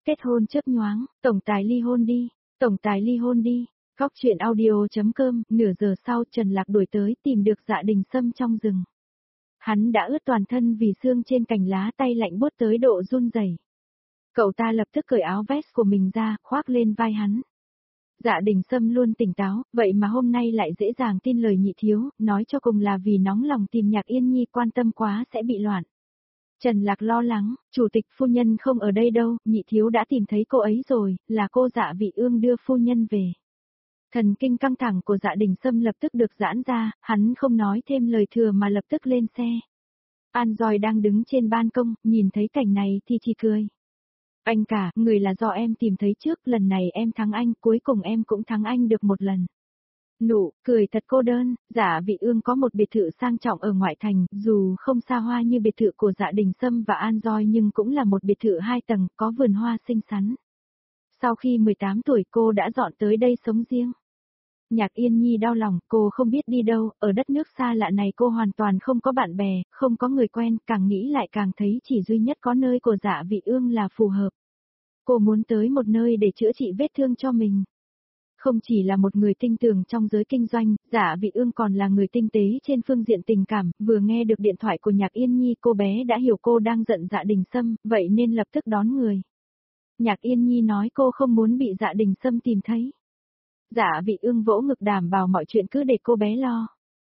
Kết hôn chớp nhoáng, tổng tài ly hôn đi, tổng tài ly hôn đi. Góc truyện audio.com, nửa giờ sau Trần Lạc đuổi tới tìm được Dạ Đình Sâm trong rừng. Hắn đã ướt toàn thân vì sương trên cành lá, tay lạnh buốt tới độ run rẩy. Cậu ta lập tức cởi áo vest của mình ra, khoác lên vai hắn. Dạ Đình Sâm luôn tỉnh táo, vậy mà hôm nay lại dễ dàng tin lời nhị thiếu, nói cho cùng là vì nóng lòng tìm Nhạc Yên Nhi, quan tâm quá sẽ bị loạn. Trần Lạc lo lắng, chủ tịch phu nhân không ở đây đâu, nhị thiếu đã tìm thấy cô ấy rồi, là cô Dạ Vị Ương đưa phu nhân về. Thần kinh căng thẳng của Dạ Đình Sâm lập tức được giãn ra, hắn không nói thêm lời thừa mà lập tức lên xe. An Doi đang đứng trên ban công, nhìn thấy cảnh này thì chỉ cười. Anh cả, người là do em tìm thấy trước, lần này em thắng anh, cuối cùng em cũng thắng anh được một lần. Nụ cười thật cô đơn. Dạ Vị Ương có một biệt thự sang trọng ở ngoại thành, dù không xa hoa như biệt thự của Dạ Đình Sâm và An Doi nhưng cũng là một biệt thự 2 tầng, có vườn hoa xinh xắn. Sau khi 18 tuổi cô đã dọn tới đây sống riêng. Nhạc Yên Nhi đau lòng, cô không biết đi đâu, ở đất nước xa lạ này cô hoàn toàn không có bạn bè, không có người quen, càng nghĩ lại càng thấy chỉ duy nhất có nơi của Dạ Vị Ương là phù hợp. Cô muốn tới một nơi để chữa trị vết thương cho mình. Không chỉ là một người tinh tường trong giới kinh doanh, Dạ Vị Ương còn là người tinh tế trên phương diện tình cảm, vừa nghe được điện thoại của Nhạc Yên Nhi cô bé đã hiểu cô đang giận Dạ Đình Sâm, vậy nên lập tức đón người. Nhạc Yên Nhi nói cô không muốn bị Dạ Đình Sâm tìm thấy. Dạ Vị Ương vỗ ngực đảm bảo mọi chuyện cứ để cô bé lo.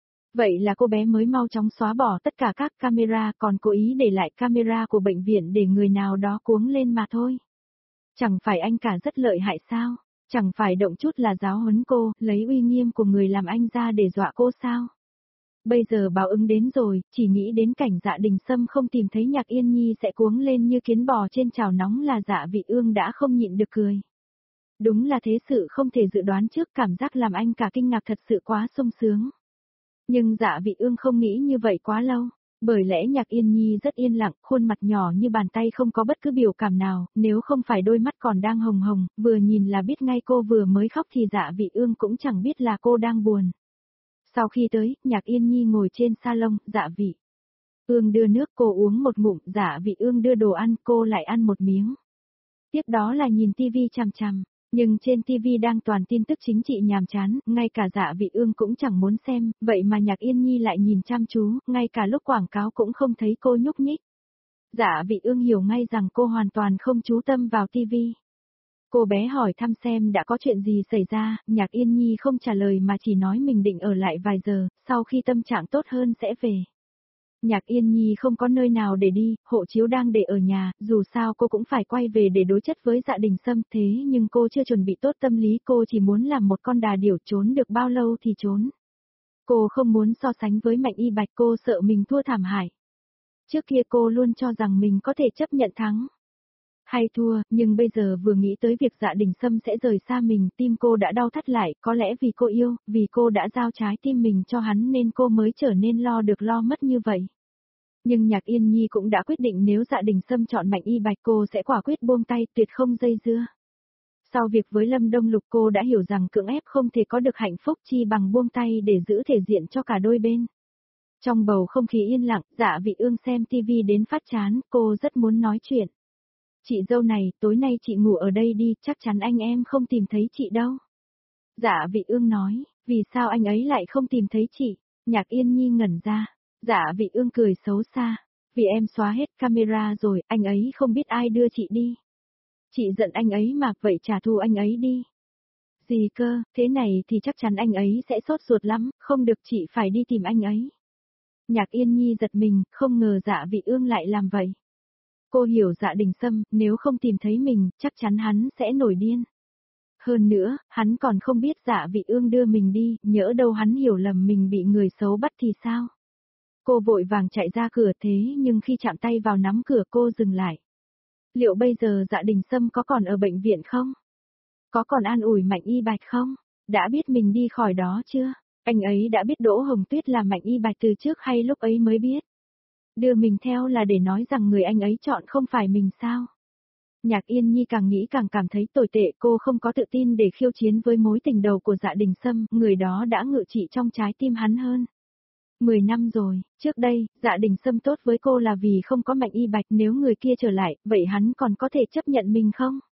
Vậy là cô bé mới mau chóng xóa bỏ tất cả các camera, còn cố ý để lại camera của bệnh viện để người nào đó cuống lên mà thôi. Chẳng phải anh cả rất lợi hại sao? Chẳng phải động chút là giáo huấn cô, lấy uy nghiêm của người làm anh ra để dọa cô sao? Bây giờ báo ứng đến rồi, chỉ nghĩ đến cảnh Dạ Đình Sâm không tìm thấy Nhạc Yên Nhi sẽ cuống lên như kiến bò trên chảo nóng là Dạ Vị Ương đã không nhịn được cười. Đúng là thế sự không thể dự đoán trước, cảm giác làm anh cả kinh ngạc thật sự quá sung sướng. Nhưng Dạ Vị Ương không nghĩ như vậy quá lâu. Bởi lẽ Nhạc Yên Nhi rất yên lặng, khuôn mặt nhỏ như bàn tay không có bất cứ biểu cảm nào, nếu không phải đôi mắt còn đang hồng hồng, vừa nhìn là biết ngay cô vừa mới khóc thì Dạ Vị Ương cũng chẳng biết là cô đang buồn. Sau khi tới, Nhạc Yên Nhi ngồi trên salon, Dạ Vị Ương đưa nước cô uống một ngụm, Dạ Vị Ương đưa đồ ăn cô lại ăn một miếng. Tiếp đó là nhìn tivi chằm chằm. Nhưng trên TV đang toàn tin tức chính trị nhàm chán, ngay cả Dạ Vị Ương cũng chẳng muốn xem, vậy mà Nhạc Yên Nhi lại nhìn chăm chú, ngay cả lúc quảng cáo cũng không thấy cô nhúc nhích. Dạ Vị Ương hiểu ngay rằng cô hoàn toàn không chú tâm vào TV. Cô bé hỏi thăm xem đã có chuyện gì xảy ra, Nhạc Yên Nhi không trả lời mà chỉ nói mình định ở lại vài giờ, sau khi tâm trạng tốt hơn sẽ về. Nhạc Yên Nhi không có nơi nào để đi, hộ chiếu đang để ở nhà, dù sao cô cũng phải quay về để đối chất với Dạ Đình Sâm, thế nhưng cô chưa chuẩn bị tốt tâm lý, cô chỉ muốn làm một con đà điểu, trốn được bao lâu thì trốn. Cô không muốn so sánh với Mạnh Y Bạch, cô sợ mình thua thảm hại. Trước kia cô luôn cho rằng mình có thể chấp nhận thắng hay thua, nhưng bây giờ vừa nghĩ tới việc Dạ Đình Sâm sẽ rời xa mình, tim cô đã đau thắt lại, có lẽ vì cô yêu, vì cô đã giao trái tim mình cho hắn nên cô mới trở nên lo được lo mất như vậy. Nhưng Nhạc Yên Nhi cũng đã quyết định nếu Dạ Đình Sâm chọn Mạnh Y Bạch cô sẽ quả quyết buông tay, tuyệt không dây dưa. Sau việc với Lâm Đông Lục cô đã hiểu rằng cưỡng ép không thể có được hạnh phúc, chi bằng buông tay để giữ thể diện cho cả đôi bên. Trong bầu không khí yên lặng, Dạ Vị Ương xem TV đến phát chán, cô rất muốn nói chuyện. Chị dâu này, tối nay chị ngủ ở đây đi, chắc chắn anh em không tìm thấy chị đâu. Dạ Vị Ương nói, vì sao anh ấy lại không tìm thấy chị? Nhạc Yên Nhi ngẩn ra. Dạ Vị Ương cười xấu xa. Vì em xóa hết camera rồi, anh ấy không biết ai đưa chị đi. Chị giận anh ấy mà, vậy trả thù anh ấy đi. Gì cơ, thế này thì chắc chắn anh ấy sẽ sốt ruột lắm, không được, chị phải đi tìm anh ấy. Nhạc Yên Nhi giật mình, không ngờ Dạ Vị Ương lại làm vậy. Cô hiểu Dạ Đình Sâm, nếu không tìm thấy mình, chắc chắn hắn sẽ nổi điên. Hơn nữa, hắn còn không biết Dạ Vị Ương đưa mình đi, nhỡ đâu hắn hiểu lầm mình bị người xấu bắt thì sao? Cô vội vàng chạy ra cửa, thế nhưng khi chạm tay vào nắm cửa cô dừng lại. Liệu bây giờ Dạ Đình Sâm có còn ở bệnh viện không? Có còn an ủi Mạnh Y Bạch không? Đã biết mình đi khỏi đó chưa? Anh ấy đã biết Đỗ Hồng Tuyết là Mạnh Y Bạch từ trước hay lúc ấy mới biết? Đưa mình theo là để nói rằng người anh ấy chọn không phải mình sao? Nhạc Yên Nhi càng nghĩ càng cảm thấy tồi tệ, cô không có tự tin để khiêu chiến với mối tình đầu của Dạ Đình Sâm, người đó đã ngự trị trong trái tim hắn hơn. 10 năm rồi, trước đây, Dạ Đình Sâm tốt với cô là vì không có Mạnh Y Bạch, nếu người kia trở lại, vậy hắn còn có thể chấp nhận mình không?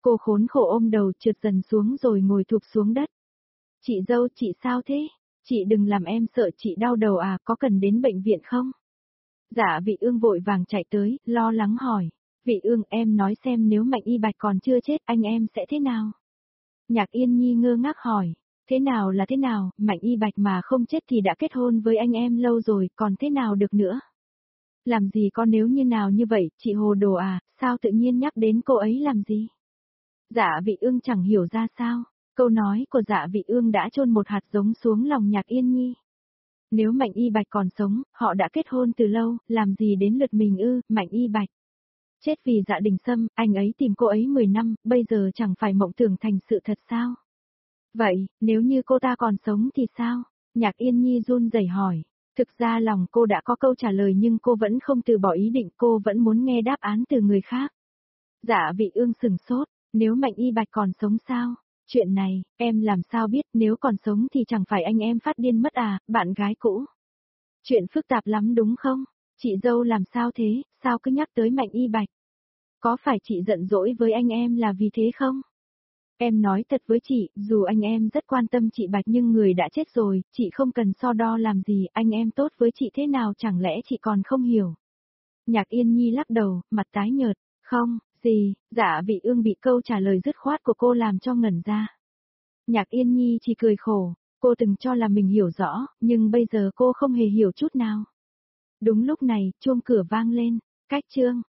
Cô khốn khổ ôm đầu trượt dần xuống rồi ngồi thụp xuống đất. Chị dâu, chị sao thế? Chị đừng làm em sợ, chị đau đầu à, có cần đến bệnh viện không? Dạ Vị Ương vội vàng chạy tới, lo lắng hỏi. Vị Ương, em nói xem nếu Mạnh Y Bạch còn chưa chết anh em sẽ thế nào? Nhạc Yên Nhi ngơ ngác hỏi. Thế nào là thế nào, Mạnh Y Bạch mà không chết thì đã kết hôn với anh em lâu rồi, còn thế nào được nữa? Làm gì có nếu như nào như vậy, chị hồ đồ à, sao tự nhiên nhắc đến cô ấy làm gì? Dạ Vị Ương chẳng hiểu ra sao, câu nói của Dạ Vị Ương đã chôn một hạt giống xuống lòng Nhạc Yên Nhi. Nếu Mạnh Y Bạch còn sống, họ đã kết hôn từ lâu, làm gì đến lượt mình ư, Mạnh Y Bạch. Chết vì Dạ Đình Sâm, anh ấy tìm cô ấy 10 năm, bây giờ chẳng phải mộng tưởng thành sự thật sao? Vậy, nếu như cô ta còn sống thì sao? Nhạc Yên Nhi run rẩy hỏi. Thực ra lòng cô đã có câu trả lời nhưng cô vẫn không từ bỏ ý định, cô vẫn muốn nghe đáp án từ người khác. Dạ Vị Ương sừng sốt, nếu Mạnh Y Bạch còn sống sao? Chuyện này, em làm sao biết, nếu còn sống thì chẳng phải anh em phát điên mất à, bạn gái cũ. Chuyện phức tạp lắm đúng không? Chị dâu làm sao thế, sao cứ nhắc tới Mạnh Y Bạch? Có phải chị giận dỗi với anh em là vì thế không? Em nói thật với chị, dù anh em rất quan tâm chị Bạch nhưng người đã chết rồi, chị không cần so đo làm gì, anh em tốt với chị thế nào chẳng lẽ chị còn không hiểu. Nhạc Yên Nhi lắc đầu, mặt tái nhợt, không, gì, Dạ Vị Ương bị câu trả lời dứt khoát của cô làm cho ngẩn ra. Nhạc Yên Nhi chỉ cười khổ, cô từng cho là mình hiểu rõ, nhưng bây giờ cô không hề hiểu chút nào. Đúng lúc này, chuông cửa vang lên, cách chương.